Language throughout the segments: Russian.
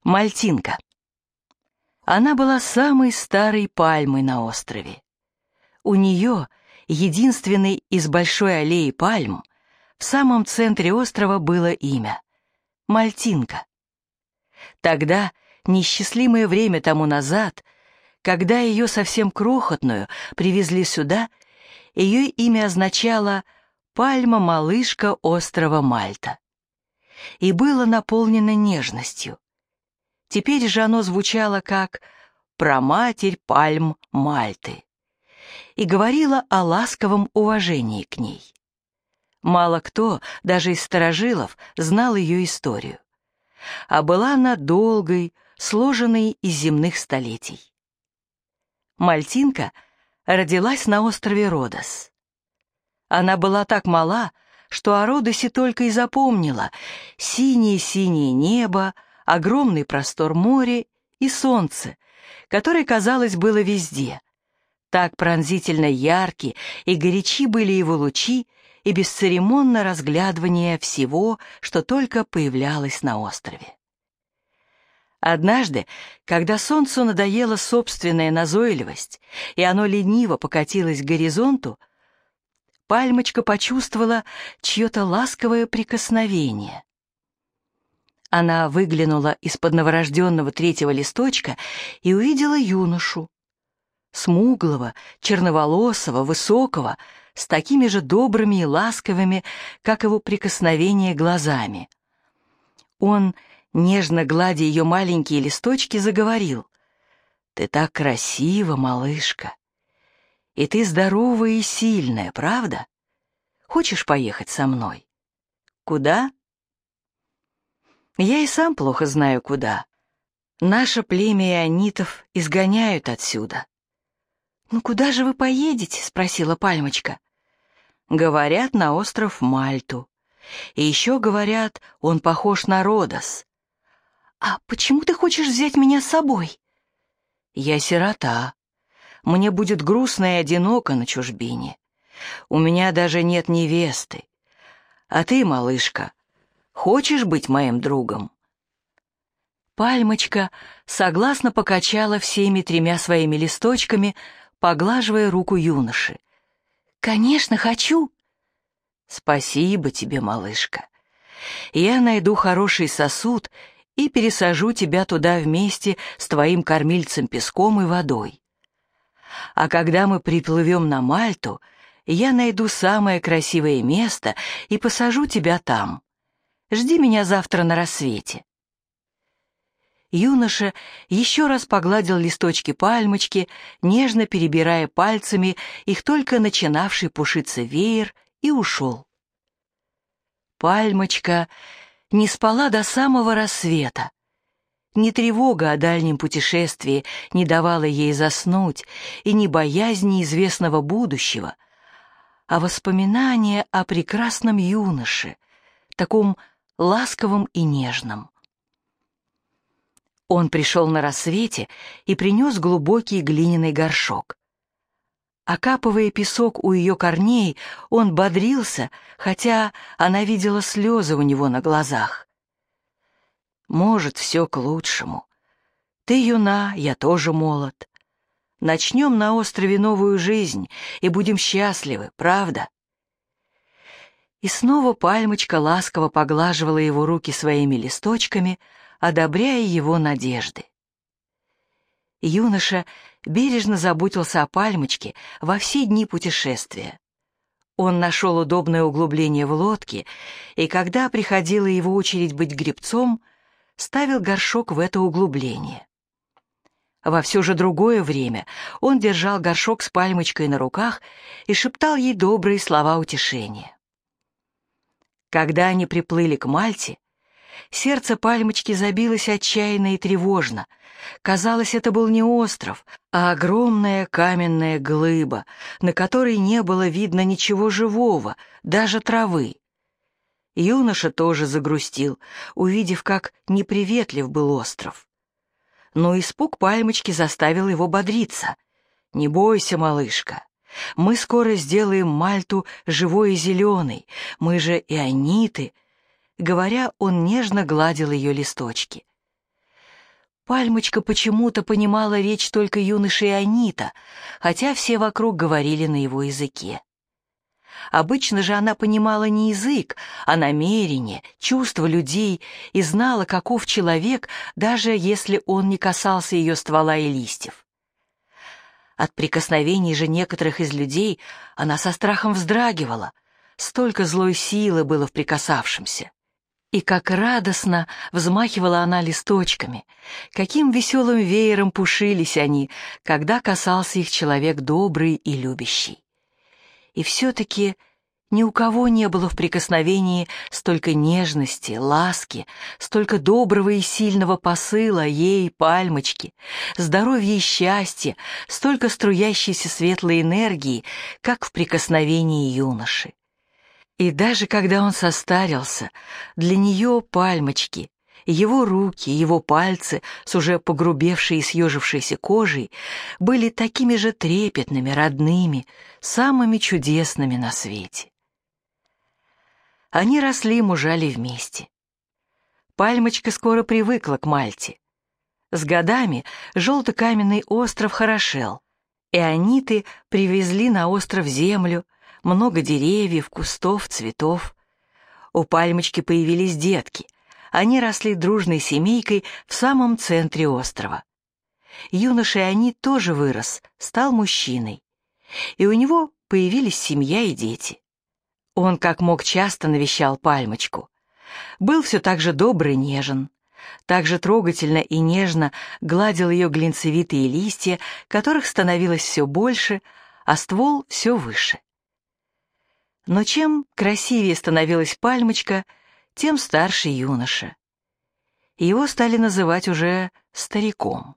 Мальтинка. Она была самой старой пальмой на острове. У нее, единственной из большой аллеи пальм, в самом центре острова было имя — Мальтинка. Тогда, неисчислимое время тому назад, когда ее совсем крохотную привезли сюда, ее имя означало «пальма-малышка острова Мальта» и было наполнено нежностью. Теперь же оно звучало как «праматерь пальм Мальты» и говорило о ласковом уважении к ней. Мало кто, даже из старожилов, знал ее историю. А была она долгой, сложенной из земных столетий. Мальтинка родилась на острове Родос. Она была так мала, что о Родосе только и запомнила синее-синее небо, огромный простор моря и солнце, которое, казалось, было везде. Так пронзительно ярки и горячи были его лучи и бесцеремонно разглядывание всего, что только появлялось на острове. Однажды, когда солнцу надоела собственная назойливость, и оно лениво покатилось к горизонту, пальмочка почувствовала чье-то ласковое прикосновение. Она выглянула из-под новорожденного третьего листочка и увидела юношу. Смуглого, черноволосого, высокого, с такими же добрыми и ласковыми, как его прикосновение, глазами. Он, нежно гладя ее маленькие листочки, заговорил: «Ты так красива, малышка! И ты здоровая и сильная, правда? Хочешь поехать со мной? Куда? Я и сам плохо знаю, куда. Наше племя ионитов изгоняют отсюда». «Ну куда же вы поедете?» — спросила пальмочка. «Говорят, на остров Мальту. И еще говорят, он похож на Родос». «А почему ты хочешь взять меня с собой?» «Я сирота. Мне будет грустно и одиноко на чужбине. У меня даже нет невесты. А ты, малышка, хочешь быть моим другом?» Пальмочка согласно покачала всеми тремя своими листочками, поглаживая руку юноши. «Конечно, хочу!» «Спасибо тебе, малышка. Я найду хороший сосуд и пересажу тебя туда вместе с твоим кормильцем песком и водой. А когда мы приплывем на Мальту, я найду самое красивое место и посажу тебя там. Жди меня завтра на рассвете». Юноша еще раз погладил листочки пальмочки, нежно перебирая пальцами их только начинавший пушиться веер, и ушел. Пальмочка не спала до самого рассвета. Ни тревога о дальнем путешествии не давала ей заснуть, и ни боязнь неизвестного будущего, а воспоминания о прекрасном юноше, таком ласковом и нежном. Он пришел на рассвете и принес глубокий глиняный горшок. Окапывая песок у ее корней, он бодрился, хотя она видела слезы у него на глазах. «Может, все к лучшему. Ты юна, я тоже молод. Начнем на острове новую жизнь и будем счастливы, правда?» И снова пальмочка ласково поглаживала его руки своими листочками, одобряя его надежды. Юноша бережно заботился о пальмочке во все дни путешествия. Он нашел удобное углубление в лодке, и когда приходила его очередь быть гребцом, ставил горшок в это углубление. Во все же другое время он держал горшок с пальмочкой на руках и шептал ей добрые слова утешения. Когда они приплыли к Мальте, сердце пальмочки забилось отчаянно и тревожно. Казалось, это был не остров, а огромная каменная глыба, на которой не было видно ничего живого, даже травы. Юноша тоже загрустил, увидев, как неприветлив был остров. Но испуг пальмочки заставил его бодриться. «Не бойся, малышка. Мы скоро сделаем Мальту живой и зеленой. Мы же иониты». Говоря, он нежно гладил ее листочки. Пальмочка почему-то понимала речь только юноши Ионита, хотя все вокруг говорили на его языке. Обычно же она понимала не язык, а намерения, чувства людей и знала, каков человек, даже если он не касался ее ствола и листьев. От прикосновений же некоторых из людей она со страхом вздрагивала, столько злой силы было в прикасавшемся. И как радостно взмахивала она листочками, каким веселым веером пушились они, когда касался их человек добрый и любящий. И все-таки ни у кого не было в прикосновении столько нежности, ласки, столько доброго и сильного посыла ей, Пальмочке, здоровья и счастья, столько струящейся светлой энергии, как в прикосновении юноши. И даже когда он состарился, для нее, Пальмочки, его руки, его пальцы с уже погрубевшей и съежившейся кожей были такими же трепетными, родными, самыми чудесными на свете. Они росли и мужали вместе. Пальмочка скоро привыкла к Мальте. С годами желто-каменный остров хорошел, и Иониты привезли на остров землю, много деревьев, кустов, цветов. У Пальмочки появились детки. Они росли дружной семейкой в самом центре острова. Юноша Ионит тоже вырос, стал мужчиной. И у него появились семья и дети. Он как мог часто навещал Пальмочку. Был все так же добр и нежен. Так же трогательно и нежно гладил ее глинцевитые листья, которых становилось все больше, а ствол все выше. Но чем красивее становилась Пальмочка, тем старше юноша. Его стали называть уже стариком.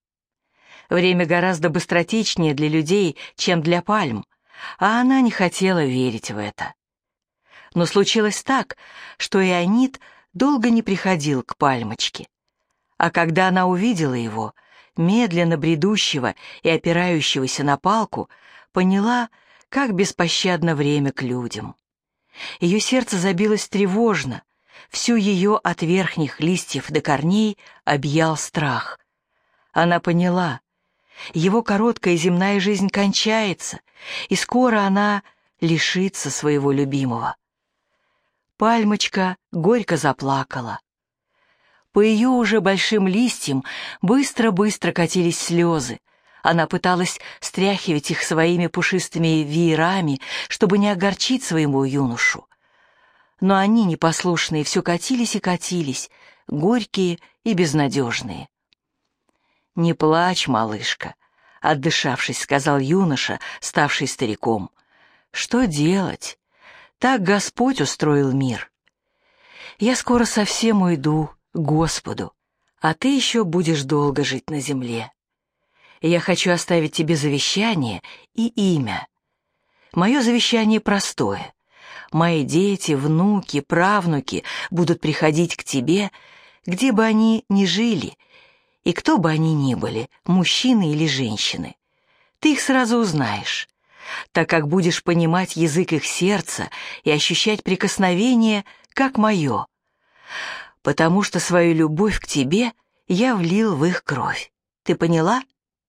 Время гораздо быстротечнее для людей, чем для пальм, а она не хотела верить в это. Но случилось так, что Ионит долго не приходил к Пальмочке. А когда она увидела его, медленно бредущего и опирающегося на палку, поняла, как беспощадно время к людям. Ее сердце забилось тревожно, всю ее от верхних листьев до корней объял страх. Она поняла, его короткая земная жизнь кончается, и скоро она лишится своего любимого. Пальмочка горько заплакала. По ее уже большим листьям быстро-быстро катились слезы. Она пыталась стряхивать их своими пушистыми веерами, чтобы не огорчить своему юношу. Но они, непослушные, все катились и катились, горькие и безнадежные. «Не плачь, малышка», — отдышавшись, сказал юноша, ставший стариком. «Что делать? Так Господь устроил мир. Я скоро совсем уйду к Господу, а ты еще будешь долго жить на земле. Я хочу оставить тебе завещание и имя. Мое завещание простое. Мои дети, внуки, правнуки будут приходить к тебе, где бы они ни жили, и кто бы они ни были, мужчины или женщины. Ты их сразу узнаешь, так как будешь понимать язык их сердца и ощущать прикосновение, как мое, потому что свою любовь к тебе я влил в их кровь. Ты поняла?»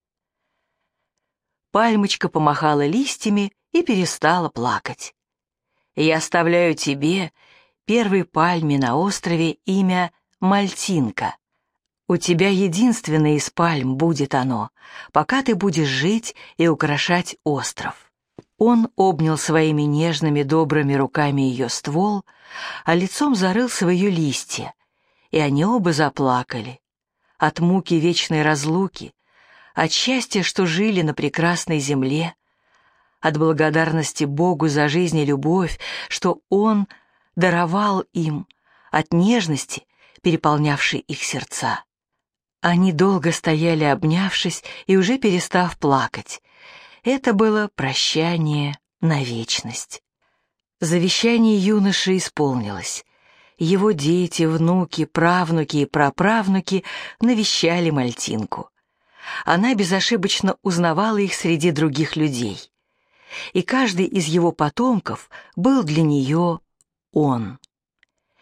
Пальмочка помахала листьями и перестала плакать. «Я оставляю тебе, первой пальме на острове, имя Мальтинка. У тебя единственное из пальм будет оно, пока ты будешь жить и украшать остров». Он обнял своими нежными добрыми руками ее ствол, а лицом зарылся в ее листья, и они оба заплакали. От муки вечной разлуки, от счастья, что жили на прекрасной земле, от благодарности Богу за жизнь и любовь, что Он даровал им, от нежности, переполнявшей их сердца. Они долго стояли, обнявшись и уже перестав плакать. Это было прощание на вечность. Завещание юноши исполнилось. Его дети, внуки, правнуки и праправнуки навещали Мальтинку. Она безошибочно узнавала их среди других людей. И каждый из его потомков был для нее он.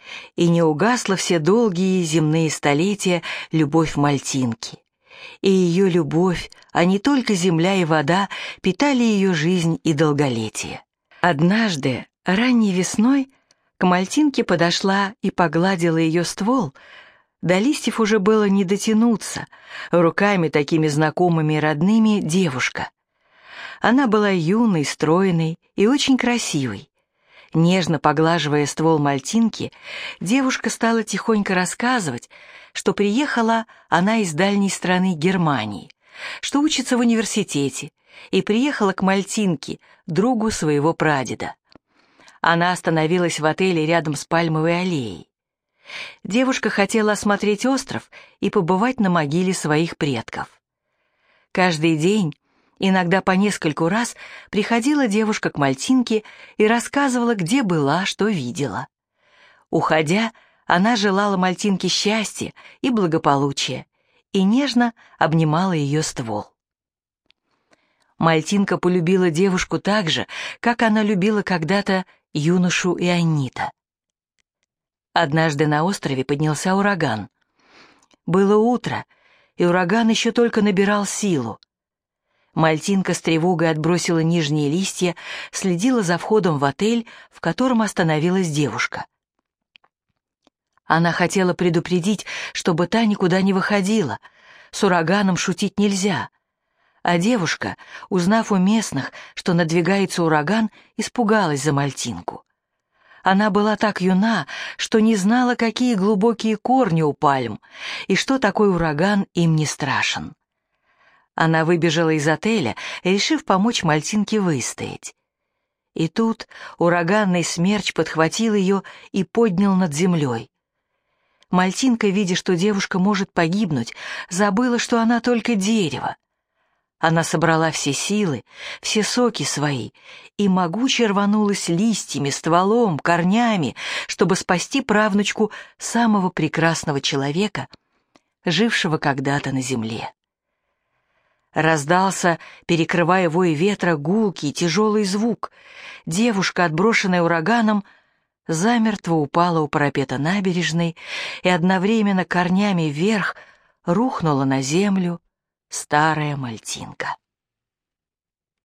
и не угасла все долгие земные столетия любовь Мальтинки. И ее любовь, а не только земля и вода, питали ее жизнь и долголетие. Однажды, ранней весной, к Мальтинке подошла и погладила ее ствол. До листьев уже было не дотянуться, руками такими знакомыми и родными девушка. Она была юной, стройной и очень красивой. Нежно поглаживая ствол Мальтинки, девушка стала тихонько рассказывать, что приехала она из дальней страны Германии, что учится в университете, и приехала к Мальтинке, другу своего прадеда. Она остановилась в отеле рядом с Пальмовой аллеей. Девушка хотела осмотреть остров и побывать на могиле своих предков. Каждый день, иногда по нескольку раз, приходила девушка к Мальтинке и рассказывала, где была, что видела. Уходя, она желала Мальтинке счастья и благополучия и нежно обнимала ее ствол. Мальтинка полюбила девушку так же, как она любила когда-то юношу Ионита. Однажды на острове поднялся ураган. Было утро, и ураган еще только набирал силу. Мальтинка с тревогой отбросила нижние листья, следила за входом в отель, в котором остановилась девушка. Она хотела предупредить, чтобы та никуда не выходила. С ураганом шутить нельзя. А девушка, узнав у местных, что надвигается ураган, испугалась за Мальтинку. Она была так юна, что не знала, какие глубокие корни у пальм, и что такой ураган им не страшен. Она выбежала из отеля, решив помочь Мальтинке выстоять. И тут ураганный смерч подхватил ее и поднял над землей. Мальтинка, видя, что девушка может погибнуть, забыла, что она только дерево. Она собрала все силы, все соки свои и могуче рванулась листьями, стволом, корнями, чтобы спасти правнучку самого прекрасного человека, жившего когда-то на земле. Раздался, перекрывая вой ветра, гулкий, тяжелый звук. Девушка, отброшенная ураганом, замертво упала у парапета набережной и одновременно корнями вверх рухнула на землю старая Мальтинка.